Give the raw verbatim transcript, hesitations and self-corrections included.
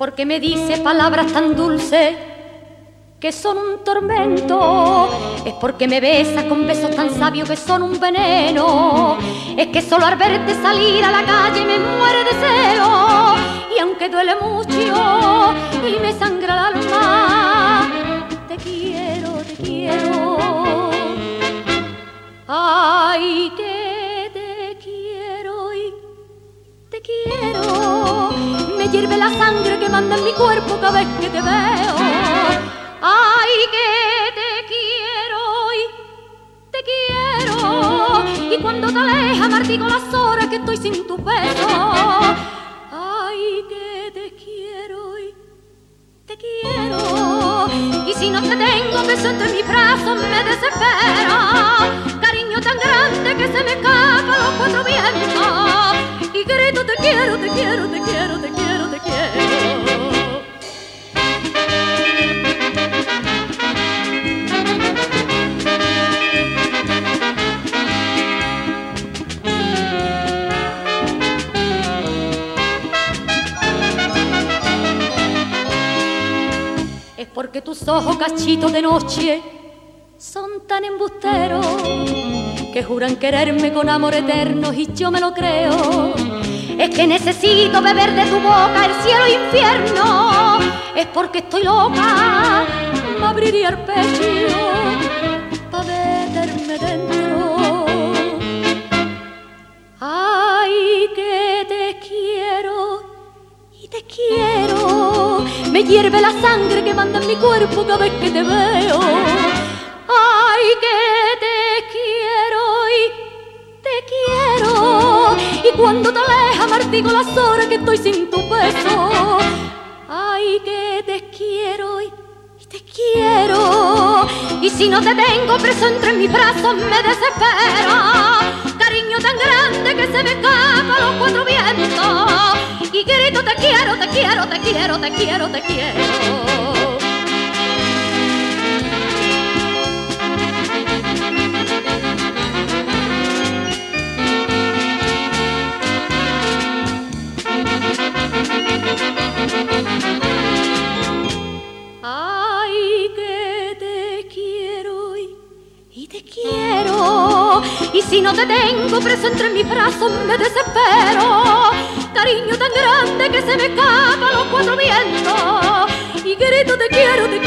porque me dice palabras tan dulces que son un tormento. Es porque me besa con besos tan sabios que son un veneno. Es que solo al verte salir a la calle me muere de celo. Y aunque duele mucho y me sangra el alma, te quiero, te quiero. Ay, que te quiero y te quiero. Me hierve la sangre que manda en mi cuerpo cada vez que te veo. Ay, que te quiero y te quiero. Y cuando te alejas martigo las horas que estoy sin tu beso. Ay, que te quiero y te quiero. Y si no te tengo beso entre mis brazos me desespera. Cariño tan grande que se me escapa los cuatro vientos. Y grito te quiero, te quiero, te quiero, te quiero, te quiero. Es porque tus ojos cachitos de noche son tan embusteros que juran quererme con amor eterno y yo me lo creo. Es que necesito beber de tu boca el cielo e infierno. Es porque estoy loca, me abriría el pecho pa' meterme dentro. Ay, que te quiero y te quiero. Me hierve la sangre que manda en mi cuerpo cada vez que te veo. Ay, que te quiero y te quiero. Y cuando te alejas martigo las horas que estoy sin tu beso. Ay, que te quiero y te quiero. Y si no te tengo preso entre mis brazos me desespera. Cariño tan grande que se me escapa los cuatro vientos. Y grito te quiero, te quiero, te quiero, te quiero, te quiero. Ay, que te quiero y, y te quiero. Y si no te tengo preso entre mis brazos me desespero. Cariño tan grande que se me escapa los cuatro vientos. Y grito te quiero, te